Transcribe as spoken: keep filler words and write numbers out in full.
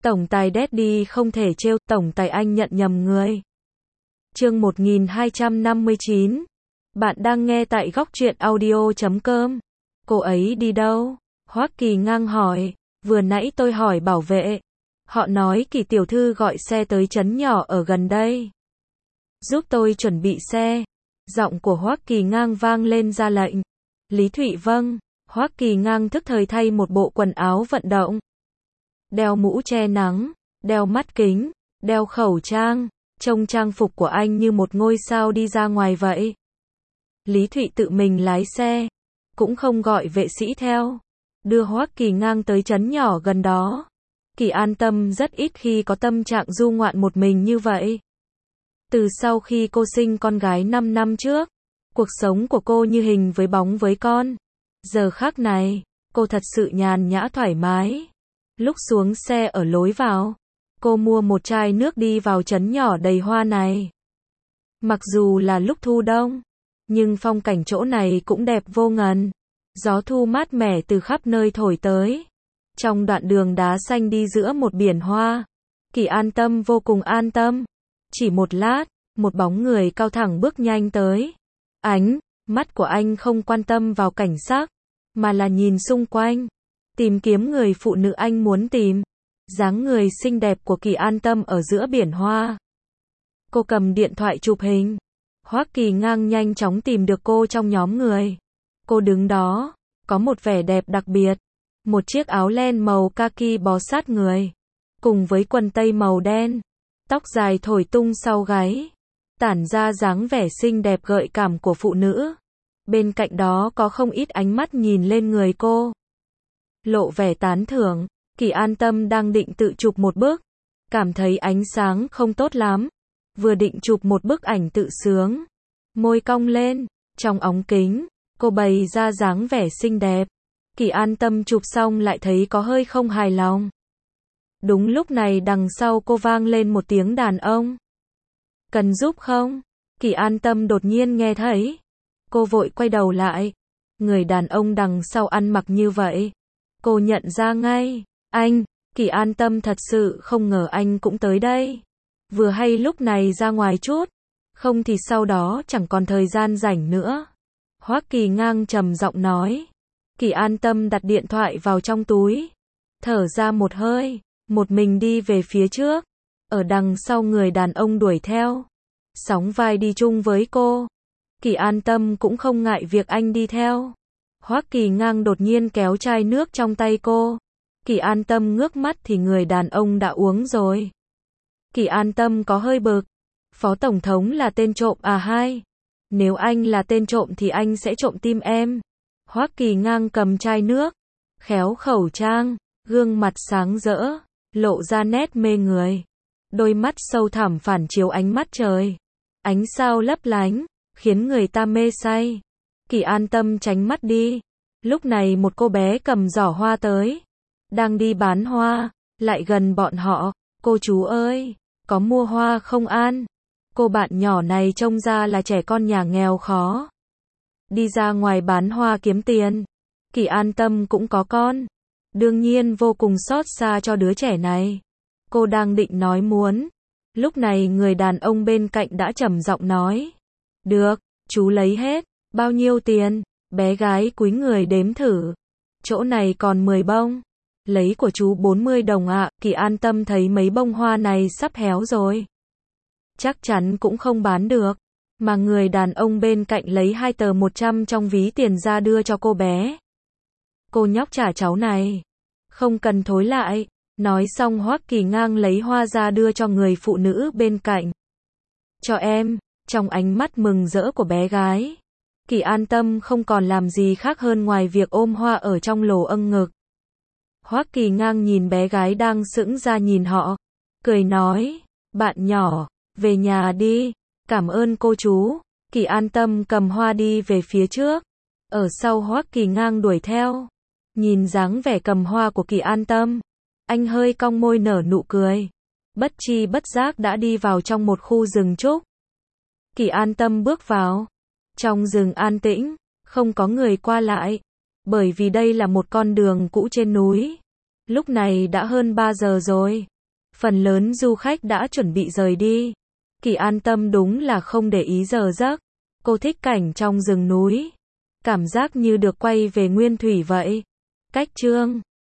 Tổng tài Daddy không thể trêu, tổng tài anh nhận nhầm người. Chương một nghìn hai trăm năm mươi chín. Bạn đang nghe tại góc truyện audio chấm com. Cô ấy đi đâu? Hoắc Kỳ Ngang hỏi. Vừa nãy tôi hỏi bảo vệ. Họ nói Kỳ tiểu thư gọi xe tới trấn nhỏ ở gần đây. Giúp tôi chuẩn bị xe. Giọng của Hoắc Kỳ Ngang vang lên ra lệnh. Lý Thụy vâng. Hoắc Kỳ Ngang thức thời thay một bộ quần áo vận động. Đeo mũ che nắng, đeo mắt kính, đeo khẩu trang, trông trang phục của anh như một ngôi sao đi ra ngoài vậy. Lý Thụy tự mình lái xe, cũng không gọi vệ sĩ theo, đưa Hoắc Kỳ Ngang tới trấn nhỏ gần đó. Kỳ An Tâm rất ít khi có tâm trạng du ngoạn một mình như vậy. Từ sau khi cô sinh con gái năm năm trước, cuộc sống của cô như hình với bóng với con. Giờ khắc này, cô thật sự nhàn nhã thoải mái. Lúc xuống xe ở lối vào, cô mua một chai nước đi vào trấn nhỏ đầy hoa này. Mặc dù là lúc thu đông, nhưng phong cảnh chỗ này cũng đẹp vô ngần. Gió thu mát mẻ từ khắp nơi thổi tới. Trong đoạn đường đá xanh đi giữa một biển hoa, Kỳ An Tâm vô cùng an tâm. Chỉ một lát, một bóng người cao thẳng bước nhanh tới. Ánh mắt của anh không quan tâm vào cảnh sắc, mà là nhìn xung quanh, tìm kiếm người phụ nữ anh muốn tìm. Dáng người xinh đẹp của Kỳ An Tâm ở giữa biển hoa. Cô cầm điện thoại chụp hình. Hoắc Kỳ Ngang nhanh chóng tìm được cô trong nhóm người. Cô đứng đó, có một vẻ đẹp đặc biệt. Một chiếc áo len màu kaki bó sát người, cùng với quần tây màu đen, tóc dài thổi tung sau gáy, tản ra dáng vẻ xinh đẹp gợi cảm của phụ nữ. Bên cạnh đó có không ít ánh mắt nhìn lên người cô, lộ vẻ tán thưởng. Kỳ An Tâm đang định tự chụp một bức, cảm thấy ánh sáng không tốt lắm, vừa định chụp một bức ảnh tự sướng, môi cong lên, trong ống kính, cô bày ra dáng vẻ xinh đẹp. Kỳ An Tâm chụp xong lại thấy có hơi không hài lòng. Đúng lúc này đằng sau cô vang lên một tiếng đàn ông. Cần giúp không? Kỳ An Tâm đột nhiên nghe thấy. Cô vội quay đầu lại. Người đàn ông đằng sau ăn mặc như vậy. Cô nhận ra ngay. Anh. Kỳ An Tâm thật sự không ngờ anh cũng tới đây. Vừa hay lúc này ra ngoài chút, không thì sau đó chẳng còn thời gian rảnh nữa. Hoắc Kỳ Ngang trầm giọng nói. Kỳ An Tâm đặt điện thoại vào trong túi, thở ra một hơi, một mình đi về phía trước. Ở đằng sau người đàn ông đuổi theo, sóng vai đi chung với cô. Kỳ An Tâm cũng không ngại việc anh đi theo. Hoắc Kỳ Ngang đột nhiên kéo chai nước trong tay cô. Kỳ An Tâm ngước mắt thì người đàn ông đã uống rồi. Kỳ An Tâm có hơi bực. Phó Tổng thống là tên trộm à hai? Nếu anh là tên trộm thì anh sẽ trộm tim em. Hoắc Kỳ Ngang cầm chai nước, khéo khẩu trang, gương mặt sáng rỡ, lộ ra nét mê người. Đôi mắt sâu thẳm phản chiếu ánh mắt trời. Ánh sao lấp lánh, khiến người ta mê say. Kỳ An Tâm tránh mắt đi. Lúc này một cô bé cầm giỏ hoa tới. Đang đi bán hoa, lại gần bọn họ. Cô chú ơi, có mua hoa không An? Cô bạn nhỏ này trông ra là trẻ con nhà nghèo khó. Đi ra ngoài bán hoa kiếm tiền. Kỳ An Tâm cũng có con. Đương nhiên vô cùng xót xa cho đứa trẻ này. Cô đang định nói muốn. Lúc này người đàn ông bên cạnh đã trầm giọng nói. Được, chú lấy hết. Bao nhiêu tiền? Bé gái cúi người đếm thử. Chỗ này còn mười bông. Lấy của chú bốn mươi đồng ạ. Kỳ An Tâm thấy mấy bông hoa này sắp héo rồi. Chắc chắn cũng không bán được. Mà người đàn ông bên cạnh lấy hai tờ một trăm trong ví tiền ra đưa cho cô bé. Cô nhóc trả cháu này. Không cần thối lại. Nói xong Hoắc Kỳ Ngang lấy hoa ra đưa cho người phụ nữ bên cạnh. Cho em. Trong ánh mắt mừng rỡ của bé gái, Kỳ An Tâm không còn làm gì khác hơn ngoài việc ôm hoa ở trong lồ âng ngực. Hoắc Kỳ Ngang nhìn bé gái đang sững ra nhìn họ, cười nói, bạn nhỏ, về nhà đi. Cảm ơn cô chú. Kỳ An Tâm cầm hoa đi về phía trước. Ở sau Hoắc Kỳ Ngang đuổi theo. Nhìn dáng vẻ cầm hoa của Kỳ An Tâm, anh hơi cong môi nở nụ cười. Bất chi bất giác đã đi vào trong một khu rừng trúc. Kỳ An Tâm bước vào. Trong rừng an tĩnh, không có người qua lại. Bởi vì đây là một con đường cũ trên núi. Lúc này đã hơn ba giờ rồi. Phần lớn du khách đã chuẩn bị rời đi. Kỳ an tâm đúng là không để ý giờ giấc. Cô thích cảnh trong rừng núi. Cảm giác như được quay về nguyên thủy vậy. Cách chương